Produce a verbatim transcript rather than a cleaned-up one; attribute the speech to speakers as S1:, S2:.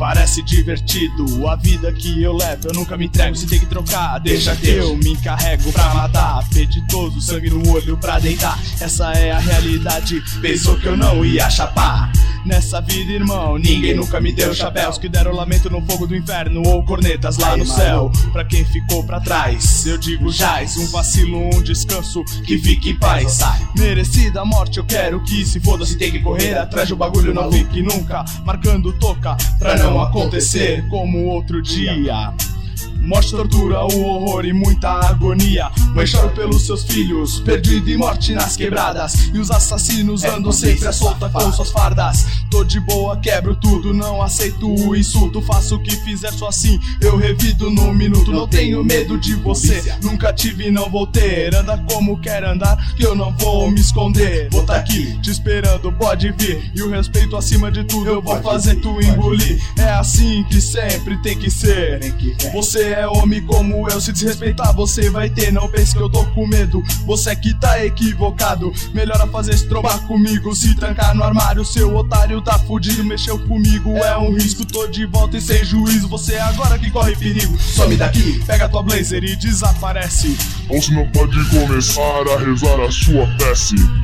S1: parece divertido. A vida que eu levo, eu nunca me entrego. Se tem que trocar, deixa que eu me encarrego pra matar. Apetitoso, sangue no olho pra deitar. Essa é a realidade, pensou que eu não ia chapar. Nessa vida, irmão, ninguém nunca me deu chapéus que deram lamento no fogo do inferno ou cornetas lá no céu. Pra quem ficou pra trás, eu digo jaz, um vacilo, um descanso, que fique em paz. Merecida a morte, eu quero que se foda. Se tem que correr atrás do bagulho, não fique nunca marcando toca pra não acontecer como outro dia. Morte, tortura, o horror e muita agonia. Mãe chora pelos seus filhos, perdido e morte nas quebradas. E os assassinos andam sempre à solta com suas fardas. Tô de boa, quebro tudo, não aceito o insulto. Faço o que fizer, só assim eu revido num minuto. Não tenho medo de você, nunca tive e não vou ter. Anda como quer andar, que eu não vou me esconder. Vou tá aqui te esperando, pode vir. E o respeito acima de tudo, eu vou fazer tu engolir. É assim que sempre tem que ser. Você é homem como eu, se desrespeitar você vai ter. Não pense que eu tô com medo, você é que tá equivocado. Melhor a fazer se trombar comigo, se trancar no armário. Seu otário tá fudido, mexeu comigo, é um risco. Tô de volta e sem juízo, você é agora que corre perigo. Some daqui, pega tua blazer e desaparece.
S2: Ou se não pode começar a rezar a sua prece.